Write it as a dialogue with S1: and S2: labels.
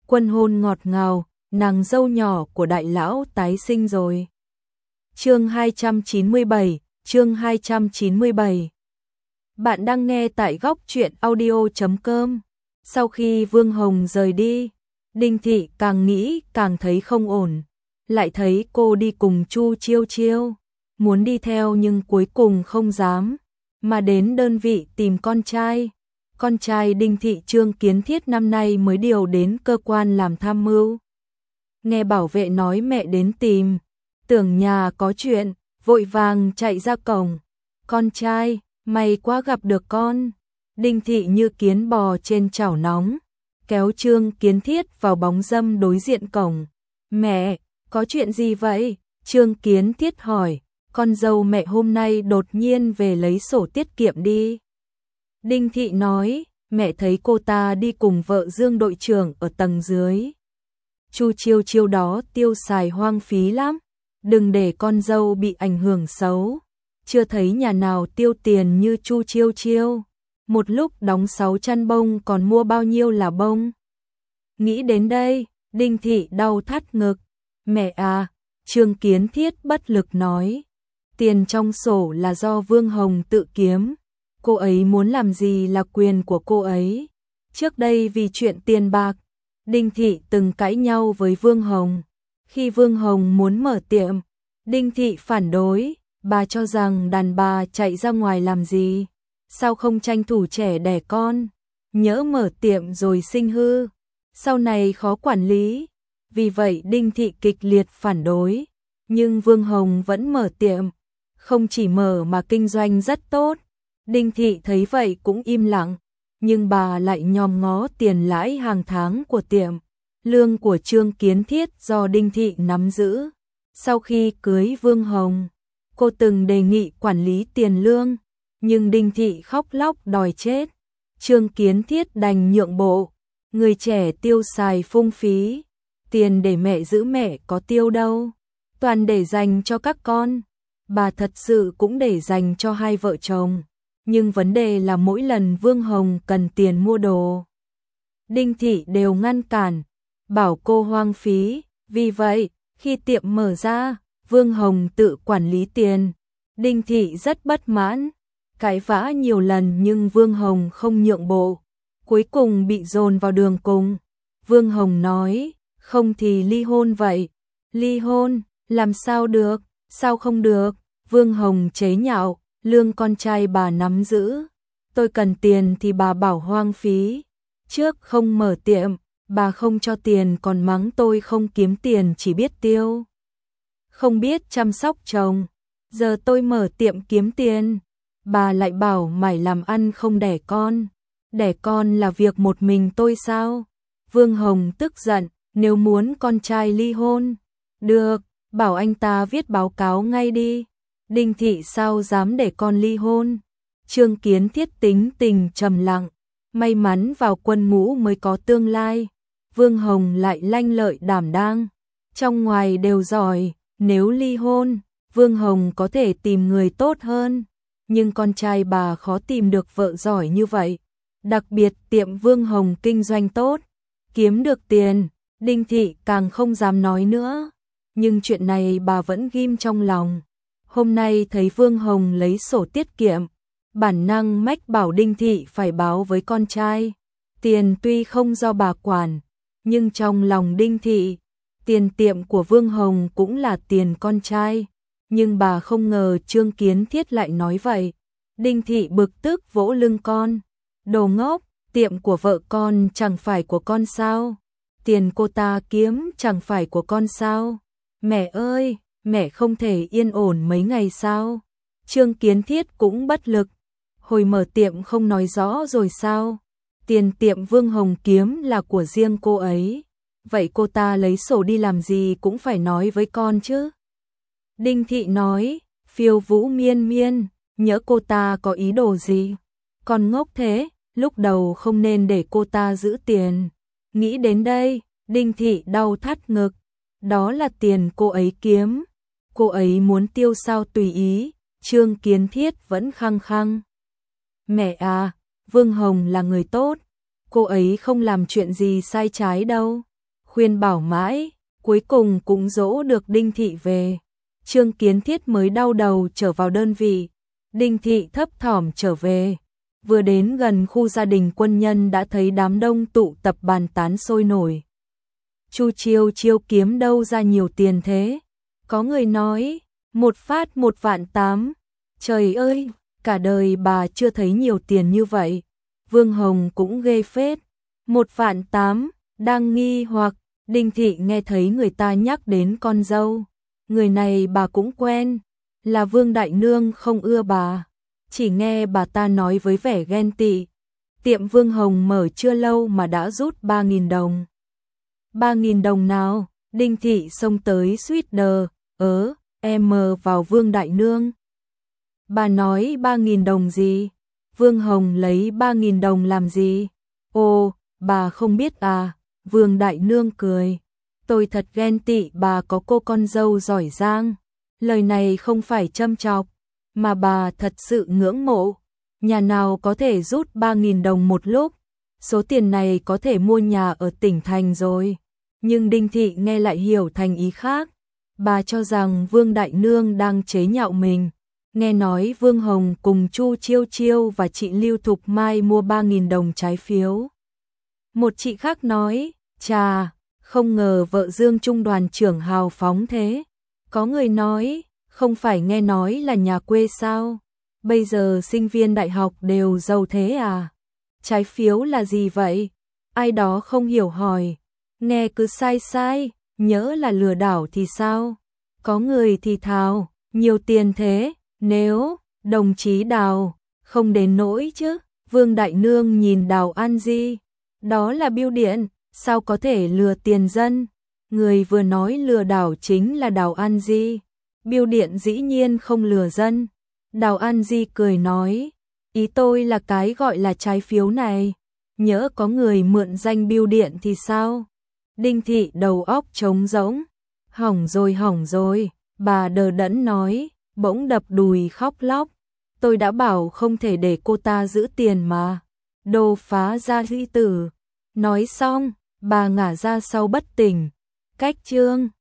S1: Quân hôn ngọt ngào, nàng dâu nhỏ của đại lão tái sinh rồi. Chương 297, chương 297. Bạn đang nghe tại góc truyện audio.com. Sau khi Vương Hồng rời đi, Đinh Thị càng nghĩ càng thấy không ổn, lại thấy cô đi cùng Chu Chiêu Chiêu, muốn đi theo nhưng cuối cùng không dám, mà đến đơn vị tìm con trai. Con trai Đinh Thị Trương Kiến Thiết năm nay mới điều đến cơ quan làm tham mưu. Nghe bảo vệ nói mẹ đến tìm, tưởng nhà có chuyện, vội vàng chạy ra cổng. Con trai, may quá gặp được con. Đinh Thị như kiến bò trên chảo nóng, kéo Trương Kiến Thiết vào bóng râm đối diện cổng. Mẹ, có chuyện gì vậy? Trương Kiến Thiết hỏi, con dâu mẹ hôm nay đột nhiên về lấy sổ tiết kiệm đi. Đinh Thị nói, mẹ thấy cô ta đi cùng vợ Dương đội trưởng ở tầng dưới. Chu Chiêu Chiêu đó tiêu xài hoang phí lắm, đừng để con dâu bị ảnh hưởng xấu. Chưa thấy nhà nào tiêu tiền như Chu Chiêu Chiêu, một lúc đóng 6 chăn bông còn mua bao nhiêu là bông. Nghĩ đến đây, Đinh Thị đau thắt ngực. Mẹ à, Trương Kiến Thiết bất lực nói, tiền trong sổ là do Vương Hồng tự kiếm. Cô ấy muốn làm gì là quyền của cô ấy. Trước đây vì chuyện tiền bạc, Đinh Thị từng cãi nhau với Vương Hồng. Khi Vương Hồng muốn mở tiệm, Đinh Thị phản đối, bà cho rằng đàn bà chạy ra ngoài làm gì, sao không tranh thủ trẻ đẻ con, nhỡ mở tiệm rồi sinh hư, sau này khó quản lý. Vì vậy Đinh Thị kịch liệt phản đối, nhưng Vương Hồng vẫn mở tiệm, không chỉ mở mà kinh doanh rất tốt. Đinh Thị thấy vậy cũng im lặng, nhưng bà lại nhòm ngó tiền lãi hàng tháng của tiệm. Lương của Trương Kiến Thiết do Đinh Thị nắm giữ. Sau khi cưới Vương Hồng, cô từng đề nghị quản lý tiền lương, nhưng Đinh Thị khóc lóc đòi chết. Trương Kiến Thiết đành nhượng bộ, người trẻ tiêu xài phung phí, tiền để mẹ giữ mẹ có tiêu đâu, toàn để dành cho các con. Bà thật sự cũng để dành cho hai vợ chồng, nhưng vấn đề là mỗi lần Vương Hồng cần tiền mua đồ, Đinh Thị đều ngăn cản, bảo cô hoang phí. Vì vậy, khi tiệm mở ra, Vương Hồng tự quản lý tiền. Đinh Thị rất bất mãn, cãi vã nhiều lần nhưng Vương Hồng không nhượng bộ, cuối cùng bị dồn vào đường cùng. Vương Hồng nói, không thì ly hôn vậy. Ly hôn, làm sao được, sao không được? Vương Hồng chế nhạo, lương con trai bà nắm giữ, tôi cần tiền thì bà bảo hoang phí. Trước không mở tiệm, bà không cho tiền còn mắng tôi không kiếm tiền chỉ biết tiêu, không biết chăm sóc chồng. Giờ tôi mở tiệm kiếm tiền, bà lại bảo mải làm ăn không đẻ con. Đẻ con là việc một mình tôi sao? Vương Hồng tức giận, nếu muốn con trai ly hôn, được, bảo anh ta viết báo cáo ngay đi. Đinh Thị sao dám để con ly hôn? Trương Kiến Thiết tính tình trầm lặng, may mắn vào quân ngũ mới có tương lai. Vương Hồng lại lanh lợi đảm đang, trong ngoài đều giỏi, nếu ly hôn, Vương Hồng có thể tìm người tốt hơn, nhưng con trai bà khó tìm được vợ giỏi như vậy. Đặc biệt tiệm Vương Hồng kinh doanh tốt, kiếm được tiền, Đinh Thị càng không dám nói nữa, nhưng chuyện này bà vẫn ghim trong lòng. Hôm nay thấy Vương Hồng lấy sổ tiết kiệm, bản năng mách bảo Đinh Thị phải báo với con trai. Tiền tuy không do bà quản, nhưng trong lòng Đinh Thị, tiền tiệm của Vương Hồng cũng là tiền con trai. Nhưng bà không ngờ Trương Kiến Thiết lại nói vậy. Đinh Thị bực tức vỗ lưng con. Đồ ngốc, tiệm của vợ con chẳng phải của con sao? Tiền cô ta kiếm chẳng phải của con sao? Mẹ ơi, mẹ không thể yên ổn mấy ngày sao? Trương Kiến Thiết cũng bất lực. Hồi mở tiệm không nói rõ rồi sao? Tiền tiệm Vương Hồng kiếm là của riêng cô ấy. Vậy cô ta lấy sổ đi làm gì cũng phải nói với con chứ? Đinh Thị nói, phiêu vũ miên miên, nhỡ cô ta có ý đồ gì? Con ngốc thế, lúc đầu không nên để cô ta giữ tiền. Nghĩ đến đây, Đinh Thị đau thắt ngực. Đó là tiền cô ấy kiếm, cô ấy muốn tiêu sao tùy ý. Trương Kiến Thiết vẫn khăng khăng. Mẹ à, Vương Hồng là người tốt, cô ấy không làm chuyện gì sai trái đâu. khuyên bảo mãi, cuối cùng cũng dỗ được Đinh Thị về. Trương Kiến Thiết mới đau đầu trở vào đơn vị, Đinh Thị thấp thỏm trở về. Vừa đến gần khu gia đình quân nhân đã thấy đám đông tụ tập bàn tán sôi nổi. Chu Chiêu Chiêu kiếm đâu ra nhiều tiền thế? Có người nói, một phát 1.800.000. Trời ơi, cả đời bà chưa thấy nhiều tiền như vậy. Vương Hồng cũng ghê phết. 1.800.000, đang nghi hoặc, Đinh Thị nghe thấy người ta nhắc đến con dâu. Người này bà cũng quen, là Vương Đại Nương không ưa bà. Chỉ nghe bà ta nói với vẻ ghen tị. Tiệm Vương Hồng mở chưa lâu mà đã rút 3.000 đồng. 3.000 đồng nào? Đinh Thị xông tới suýt đờ, em mờ vào Vương Đại Nương. Bà nói 3.000 đồng gì? Vương Hồng lấy 3.000 đồng làm gì? Ồ, bà không biết à? Vương Đại Nương cười. Tôi thật ghen tị bà có cô con dâu giỏi giang. Lời này không phải châm chọc, mà bà thật sự ngưỡng mộ. Nhà nào có thể rút 3.000 đồng một lúc? Số tiền này có thể mua nhà ở tỉnh thành rồi. Nhưng Đinh Thị nghe lại hiểu thành ý khác. Bà cho rằng Vương Đại Nương đang chế nhạo mình. Nghe nói Vương Hồng cùng Chu Chiêu Chiêu và chị Lưu Thục Mai mua 3.000 đồng trái phiếu. Một chị khác nói, chà, không ngờ vợ Dương Trung đoàn trưởng hào phóng thế. Có người nói, không phải nghe nói là nhà quê sao? Bây giờ sinh viên đại học đều giàu thế à? Trái phiếu là gì vậy? Ai đó không hiểu hỏi. Nghe cứ sai sai, nhỡ là lừa đảo thì sao? Có người thì thào, nhiều tiền thế, nếu, đồng chí Đào, không đến nỗi chứ. Vương Đại Nương nhìn Đào An Di, đó là bưu điện, sao có thể lừa tiền dân? Người vừa nói lừa đảo chính là Đào An Di, bưu điện dĩ nhiên không lừa dân. Đào An Di cười nói, ý tôi là cái gọi là trái phiếu này, nhỡ có người mượn danh bưu điện thì sao? Đinh Thị đầu óc trống rỗng, hỏng rồi, bà đờ đẫn nói, bỗng đập đùi khóc lóc. Tôi đã bảo không thể để cô ta giữ tiền mà. Đồ phá gia di tử. Nói xong, bà ngả ra sau bất tỉnh. Cách chương